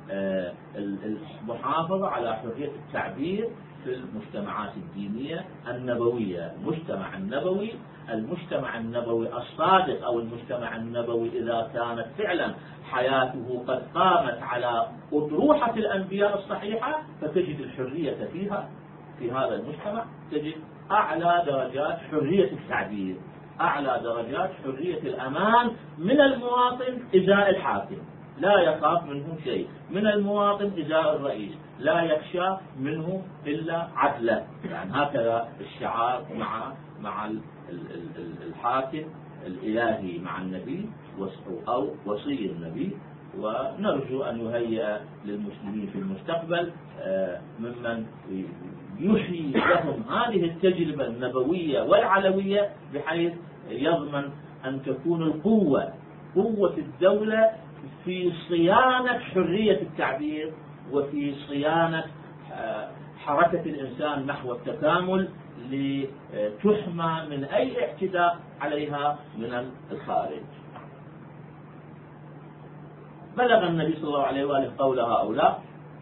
Speaker 3: المحافظة على حرية التعبير في المجتمعات الدينية النبوية. المجتمع النبوي المجتمع النبوي الصادق أو المجتمع النبوي إذا كانت فعلا حياته قد قامت على أطروحة الأنبياء الصحيحة، فتجد الحرية فيها في هذا المجتمع، تجد أعلى درجات حرية التعبير، أعلى درجات حرية الأمان من المواطن إزاء الحاكم، لا يخاف منه شيء، من المواطن إزاء الرئيس لا يخشى منه إلا عدله. يعني هكذا الشعار مع مع الحاكم الإلهي مع النبي أو وصي النبي. ونرجو أن يهيئ للمسلمين في المستقبل ممن يحيي لهم هذه التجربة النبوية والعلوية، بحيث يضمن أن تكون القوة قوة الدولة في صيانة حرية التعبير وفي صيانة حركة الإنسان نحو التكامل لتحمى من أي اعتداء عليها من الخارج. بلغ النبي صلى الله عليه وآله قول هؤلاء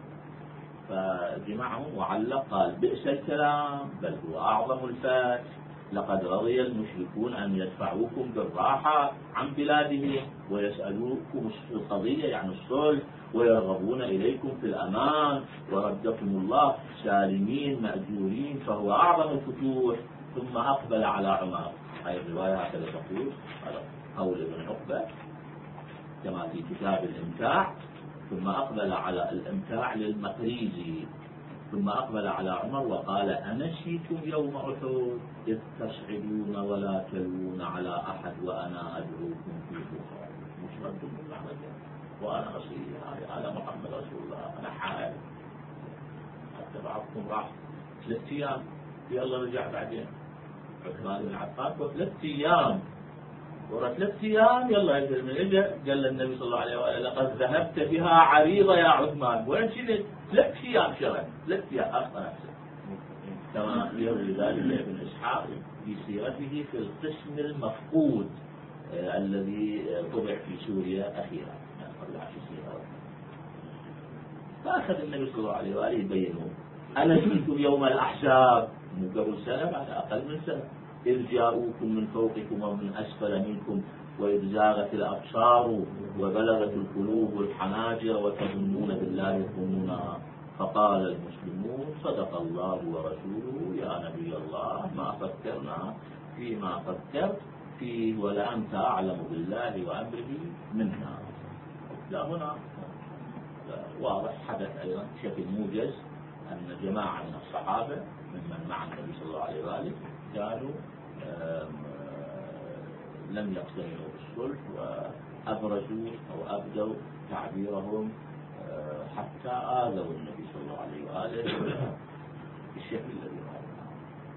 Speaker 3: فجمعهم وعلق قال بئس الكلام بل هو أعظم الفاش، لقد رضي المشركون أن يدفعوكم بالراحة عن بلادهم ويسألوكم القضية يعني الصلح ويرغبون إليكم في الأمان، وردكم الله سالمين مأجورين فهو أعظم الفتوح. ثم أقبل على عمر، هذه الرواية هكذا تقول، هذا قول ابن عقبة كما في كتاب الإمتاع. ثم أقبل على الإمتاع للمقريزي، ثم أقبل على عمر وقال أنسيتم يوم أحد إذ تصعدون ولا تلوون على أحد وأنا أدعوكم في بخار مش ردكم بالرحمة وأنا أصير على محمد رسول الله، أنا حائل حتى بعضكم راح ثلاث أيام يلا رجع بعدين عثمان بن عفان وثلاث أيام ورا ثلاث أيام يلا يجي من إجا قال للنبي صلى الله عليه وآله لقد ذهبت بها عريضة يا عثمان. وين شلت؟ ثلاث أيام شرد، ثلاث أيام أخطأ نفسه. كما يروي ذلك ابن إسحاق في سيرته في القسم المفقود آه الذي طبع في سوريا أخيرا قبل عشر سنوات. فأخذ النبي صلى الله عليه وآله يبينه: أنا جئتكم يوم الأحزاب من قبل سنة بعد أقل من سنة، إذ جاءوكم من فوقكم ومن أسفل منكم وإذ زاغت الأبصار وبلغت القلوب الحناجر وتظنون بالله الظنونا. فقال المسلمون: صدق الله ورسوله يا نبي الله، ما فكرنا فيما فكرت فيه ولا أنت أعلم بالله وأمره منا. لا هنا واضح حدث أيضا بشكل موجز أن جماعة من الصحابة ممن مع النبي صلى الله عليه وآله كانوا لم يقتنعوا بالصلح وأبرزوا أو أبدوا تعبيرهم حتى آذوا النبي صلى الله عليه وآله بالشكل الذي رأيناه.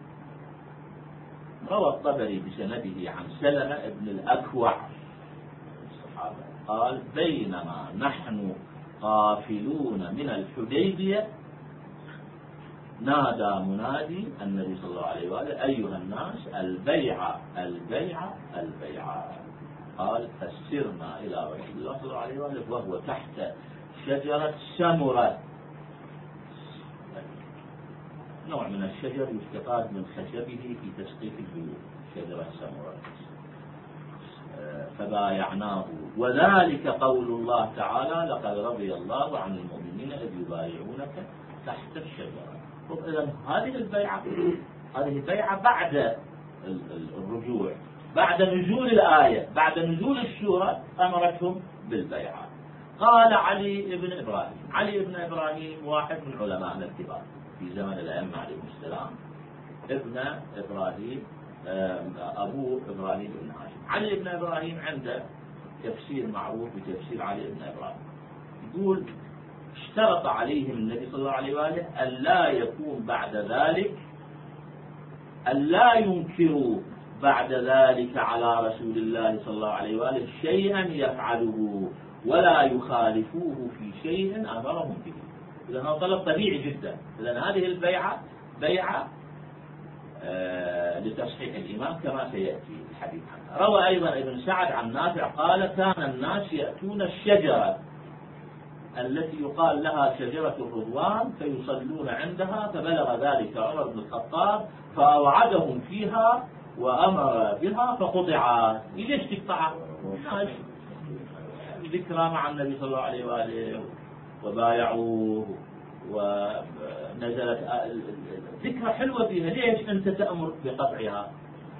Speaker 3: روى الطبري بسنده عن سلمة بن الأكوع الصحابة قال: بينما نحن قافلون من الحديبية نادى منادي النبي صلى الله عليه وآله: أيها الناس، البيع البيع البيع. قال: فسرنا إلى رسول الله صلى الله عليه وآله وهو تحت شجرة سمرة، نوع من الشجر يستفاد من خشبه في تسقيف البيوت، شجرة سمرة. فبايعناه، وذلك قول الله تعالى: لقد رضي الله عن المؤمنين إذ يبايعونك تحت الشجرة. إذن هذه البيعة هذه البيعة بعد الرجوع، بعد نزول الآية، بعد نزول السورة أمرتهم بالبيعة. قال علي بن إبراهيم، علي بن إبراهيم واحد من علماء الكبار في زمن الأئمة عليهم السلام، ابن إبراهيم أبو إبراهيم بن هاشم. علي بن إبراهيم عنده تفسير معروف بتفسير علي بن إبراهيم، يقول: اشترط عليهم النبي صلى الله عليه وآله أن لا يكون بعد ذلك، أن لا ينكروا بعد ذلك على رسول الله صلى الله عليه وآله شيئا يفعله ولا يخالفوه في شيء أمرهم به. إذن هذا طلب طبيعي جدا. إذن هذه البيعة بيعة آه لتصحيح الإيمان كما سيأتي الحديث عنها. روى أيضا ابن سعد عن نافع قال: كان الناس يأتون الشجرة التي يقال لها شجرة الرضوان فيصلون عندها، فبلغ ذلك عمر بن الخطاب فأوعدهم فيها وأمر بها فقطعت. ليش تقطع؟ ذكرى مع النبي صلى الله عليه وآله وبايعوه ونزلت ذكرى حلوة فيها، ليش أنت تأمر بقطعها؟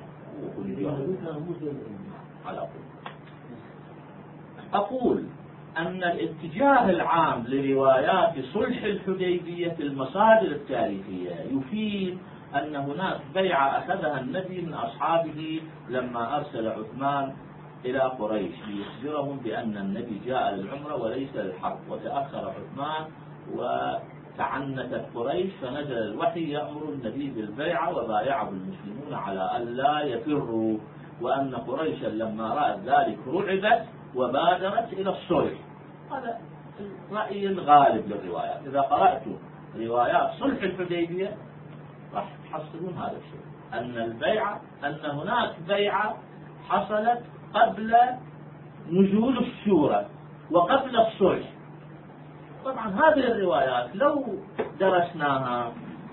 Speaker 3: أقول أن الاتجاه العام لروايات صلح الحديبية في المصادر التاريخية يفيد أن هناك بيعة أخذها النبي من أصحابه لما أرسل عثمان إلى قريش ليخبرهم بأن النبي جاء للعمرة وليس للحرب، وتأخر عثمان وتعنتت قريش، فنزل الوحي يأمر النبي بالبيعة وبايعه المسلمون على أن لا يفروا، وأن قريشا لما رأت ذلك رعبت وبادرت إلى الصلح. هذا الرأي الغالب للروايات. إذا قرأتوا روايات صلح الحديبية راح تحصلون هذا الشيء، أن البيعة أن هناك بيعة حصلت قبل نزول السورة وقبل الصلح. طبعا هذه الروايات لو درسناها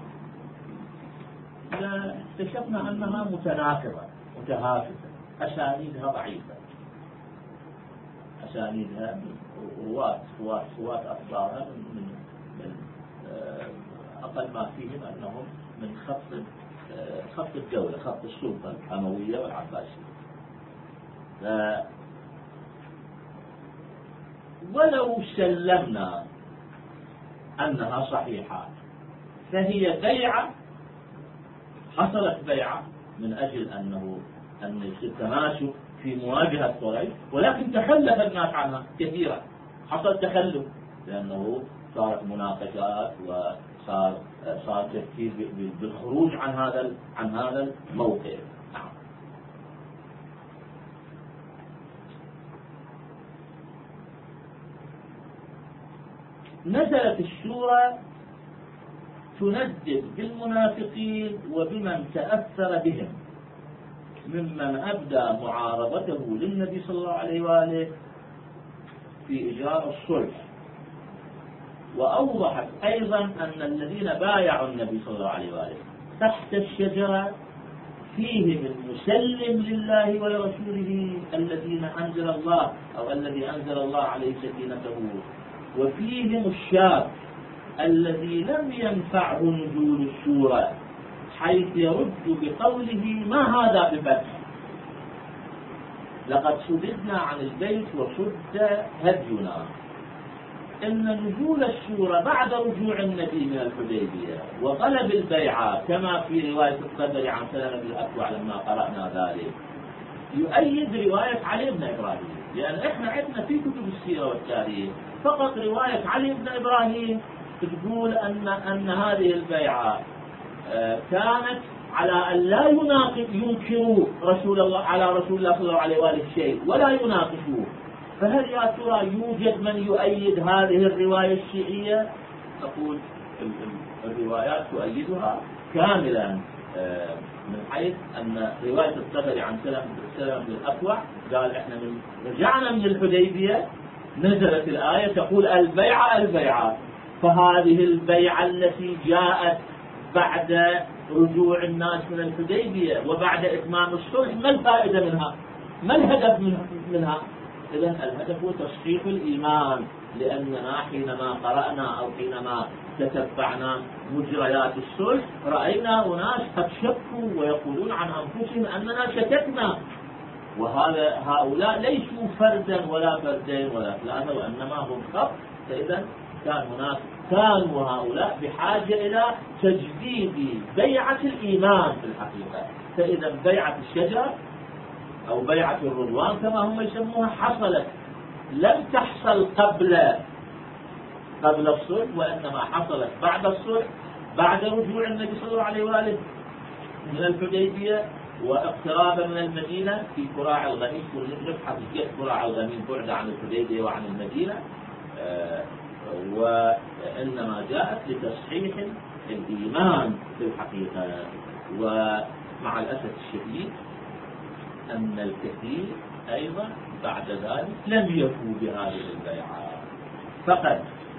Speaker 3: اكتشفنا أنها متناقضة متهافته، أسانيدها ضعيفة، أسانيدها رواة رواة رواة أخبارها من, من, من أقل ما فيهم أنهم من خط خط الدولة، خط السلطة الأموية والعباسية. ولو سلمنا أنها صحيحة فهي بيعة حصلت بيعة من أجل أنه أن التماسك في مواجهة قريش، ولكن تخلف الناس عنها كثيرا، حصل تخلف لأنه صارت مناقشات وصار صار تفكير بالخروج عن هذا عن هذا الموقف. نزلت السورة تندد بالمنافقين وبمن تأثر بهم ممن أبدى معارضته للنبي صلى الله عليه وآله في إجراء الصلح. وأوضحت أيضا أن الذين بايعوا النبي صلى الله عليه وآله تحت الشجرة فيهم المسلم لله ولرسوله الذين أنزل الله أو الذي أنزل الله عليه سكينته، وفيهم الشاب الذي لم ينفعه نزول السورة حيث يرد بقوله ما هذا بفتح، لقد صددنا عن البيت وصد هدينا. إن نزول السورة بعد رجوع النبي من الحديبية وطلب البيعة كما في رواية الطبري عن سلمة بن الأكوع لما قرأنا ذلك يؤيد رواية علي بن إبراهيم، لأن إحنا عندنا في كتب السيرة والتاريخ فقط رواية علي بن إبراهيم تقول أن أن هذه البيعة كانت على أن لا يناقض ينكروا رسول الله على رسول الله صلى الله عليه وآله شيء ولا يناقشوه. فهل يا ترى يوجد من يؤيد هذه الرواية الشيعية؟ أقول الروايات تؤيدها كاملا، من حيث أن رواية الطبري عن سلمة بن الأكوع قال إحنا من رجعنا من الحديبية نزلت الآية تقول البيعة البيعة، فهذه البيعة التي جاءت بعد رجوع الناس من الحديبية وبعد إتمام الصلح ما الفائدة منها؟ ما الهدف منها؟ إذن الهدف هو تصحيح الإيمان، لأننا حينما قرأنا أو حينما تتبعنا مجريات الصلح رأينا أناس قد شكوا ويقولون عن أنفسهم أننا شككنا، وهذا هؤلاء ليسوا فردا ولا فردين ولا ثلاثة وإنما هم خط. فإذا كان هناك كانوا هؤلاء بحاجة إلى تجديد بيعة الإيمان في الحقيقة. فإذا بيعة الشجر أو بيعة الرضوان كما هم يسموها حصلت، لم تحصل قبل قبل الصلح وإنما حصلت بعد الصلح بعد رجوع النبي صلى الله عليه وآله من الحديبية واقترابا من المدينة في كراع الغميم. نبحث كيف كراع الغميم بعد عن الحديبية وعن المدينة، وإنما جاءت لتصحيح الإيمان في الحقيقة. ومع الأسف الشديد أن الكثير أيضا بعد ذلك لم يفوا بهذه البيعة، فقد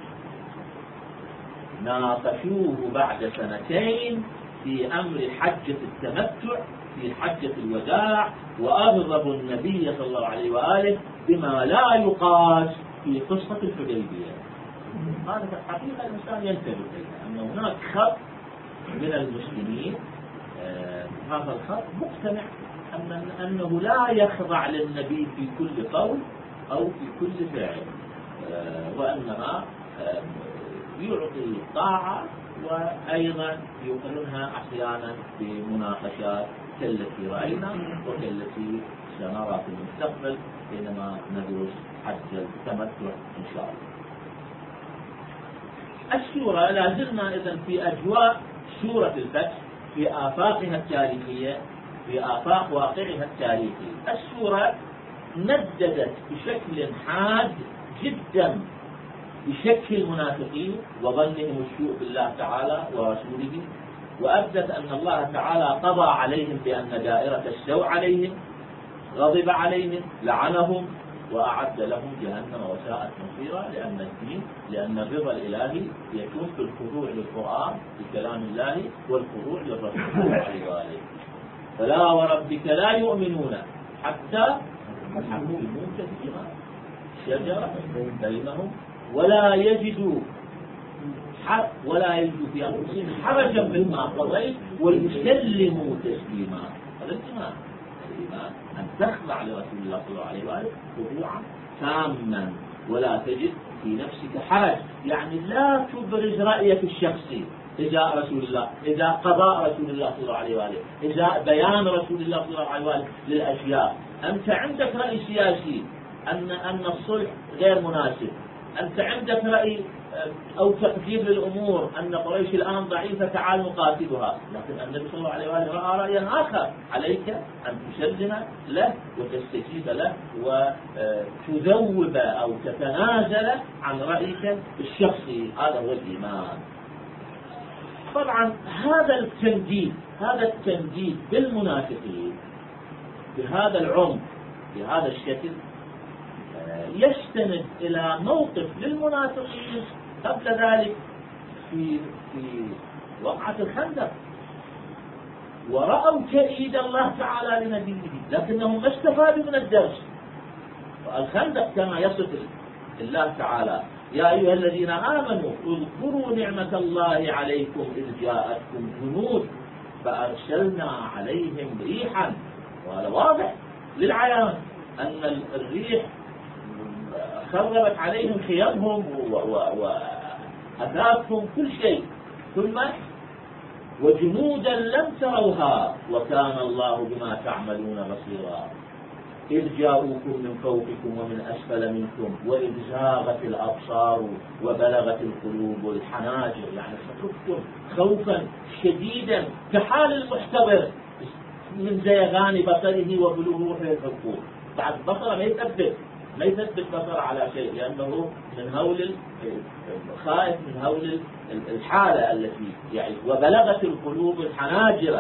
Speaker 3: ناقشوه بعد سنتين في أمر حجة التمتع في حجة الوداع، وأغضبوا النبي صلى الله عليه وآله بما لا يقاس في قصة الحديبية. هذا في الحقيقة الإنسان ينتبه إليه أن هناك خط من المسلمين، آه هذا الخط مقتنع أن أنه لا يخضع للنبي في كل قول أو في كل فعل، آه وإنما آه يعطي الطاعة وأيضا يقرنها أحيانا بمناقشات كالتي رأينا وكالتي سنرى في المستقبل حينما ندرس حج التمتع إن شاء الله. السورة لا زلنا إذن في أجواء سورة الفتح في آفاقها التاريخية في آفاق واقعها التاريخي. السورة نددت بشكل حاد جدا بشك المنافقين وظنهم السوء بالله تعالى ورسوله، وأبدت أن الله تعالى قضى عليهم بأن دائرة السوء عليهم، غضب عليهم، لعنهم، وأعد لهم جهنم وساءت مصيرا. لأن الدين لأن الرضا الإلهي يكون في الخضوع للقرآن بكلام الله والخضوع للرسول صلى الله عليه وآله. فلا وربك لا يؤمنون حتى يحكموك فيما شجر بينهم ولا يجدوا ولا يجدوا في أنفسهم حرجا مما قضيت ويسلموا تسليما. هذا الإيمان الإيمان أن تخضع لرسول الله صلى الله عليه وآله خضوعا تاما ولا تجد في نفسك حرج، يعني لا تبرز رأيك الشخصي إجاء رسول الله، إجاء قضاء رسول الله صلى الله عليه وآله، إجاء بيان رسول الله صلى الله عليه وآله للأشياء. أنت عندك رأي سياسي أن أن الصلح غير مناسب، أنت عندك رأي أو تقدير للأمور أن قريش الآن ضعيفة تعال نقاتلها، لكن النبي صلى الله عليه وآله رأى رأيا آخر، عليك أن تسلم له وتستجيب له وتذوب أو تتنازل عن رأيك الشخصي، هذا هو الإيمان. طبعا هذا التنديد هذا التنديد بالمنافقين بهذا العمق بهذا الشكل يستند إلى موقف للمنافقين قبل ذلك في في وقعة الخندق، ورأوا تأييد الله تعالى لنبيه، لكنهم ما استفادوا من الدرس. الخندق كما يصف الله تعالى: يا أيها الذين آمنوا اذكروا نعمة الله عليكم إذ جاءتكم جنود فأرسلنا عليهم ريحا. وهذا واضح للعيان أن الريح خربت عليهم خيامهم وأثاثهم كل شيء، ثم وجنودا لم تروها وكان الله بما تعملون بصيرا. إذ جاءوكم من فوقكم ومن أسفل منكم وإذ زاغت الأبصار وبلغت القلوب الحناجر، يعني خفتم خوفا شديدا كحال المحتضر من زيغان بصره وبلوغ الحقوق. بعد بصره ما يثبت ما يثبت بصره على شيء، لأنه من هول خائف من هول الحالة التي يعني. وبلغت القلوب الحناجر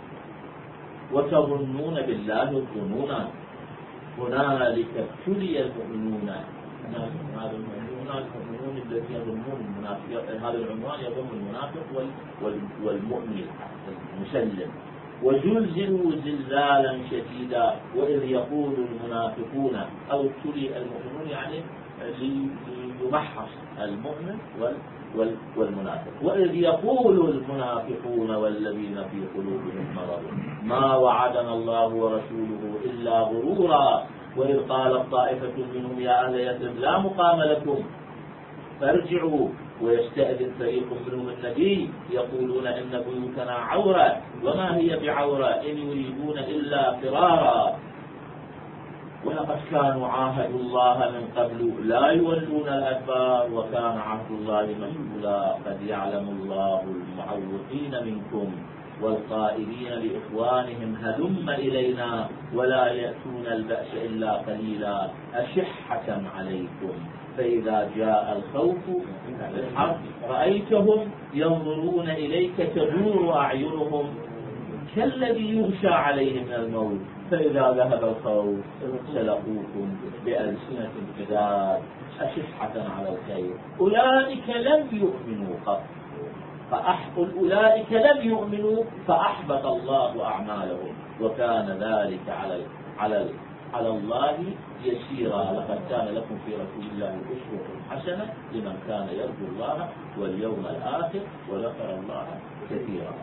Speaker 3: وتظنون بالله الظنونا هنالك ابتلي المؤمنون. هذا المؤمنون الذين يظنون المنافق، هذا العنوان يضم المنافق والمؤمن المسلم. وزلزلوا زلزالا شديدا وإذ يقول المنافقون أو ابتلي المؤمنون، يعني ليمحص المؤمن والمنافق. وإذ يقول المنافقون والذين في قلوبهم مرض ما وعدنا الله ورسوله إلا غرورا وإذ قالت طائفة منهم يا أهل يثرب لا مقام لكم فارجعوا ويستأذن فريق منهم النبي يقولون إن بيوتنا عورة وما هي بعورة إن يريدون إلا فرارا ولقد كانوا عاهدوا الله من قبل لا يولون الأدبار وكان عهد الله مسؤولا قد يعلم الله المعوقين منكم والقائلين لإخوانهم هلم إلينا ولا يأتون البأس إلا قليلا أشحة عليكم فإذا جاء الخوف الحرب رأيتهم ينظرون إليك تدور أعينهم كالذي يغشى عليه من الموت فإذا ذهب الخوف سلقوكم بألسنة حداد أشحة على الخير أولئك لم يؤمنوا قط فأحقل أولئك لم يؤمنوا فأحبط الله أعمالهم وكان ذلك على على على الله يسيرا لقد كان لكم في رسول الله أسوة حسنة لمن كان يرجو الله واليوم الآخر وذكر الله كثيرا.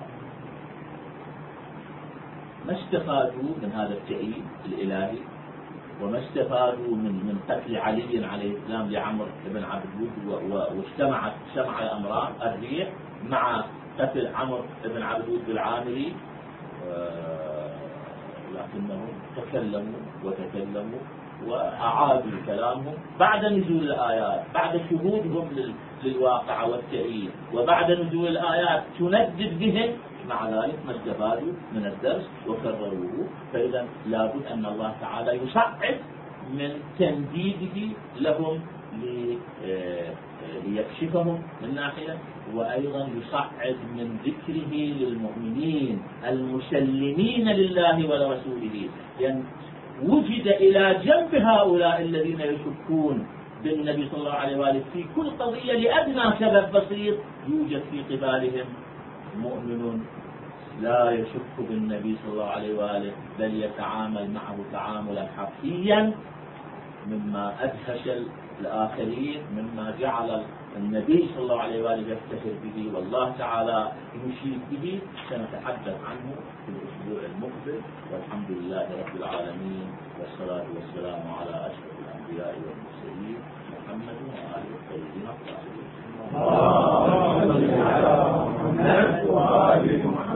Speaker 3: ما استفادوا من هذا التأييد الإلهي وما استفادوا من من قتل علي عليه السلام لعمرو بن عبد الود واجتمعت سمع الأمران الريح مع قتل عمرو بن عبد الود العامري، لكنهم تكلموا وتكلموا وأعادوا كلامهم بعد نزول الآيات بعد شهودهم للواقع والتأييد وبعد نزول الآيات تندد بهم، مع ذلك ما استفادوا من الدرس وكرروه. فإذا لابد أن الله تعالى يصعد من تنديده لهم ليكشفهم من ناحية، وأيضا يصعد من ذكره للمؤمنين المسلمين لله ولرسوله، لأن وجد إلى جنب هؤلاء الذين يشكون بالنبي صلى الله عليه وآله في كل قضية لأدنى سبب بسيط يوجد في قبالهم مؤمن لا يشك بالنبي صلى الله عليه وآله بل يتعامل معه تعاملا حقيقيا مما أدهش الآخرين مما جعل النبي صلى الله عليه وآله يفتخر به والله تعالى يشيد به. سنتحدث عنه في الأسبوع المقبل والحمد لله رب العالمين والصلاة والسلام على أشرف الأنبياء والمرسلين محمد وآله الطيبين الطاهرين.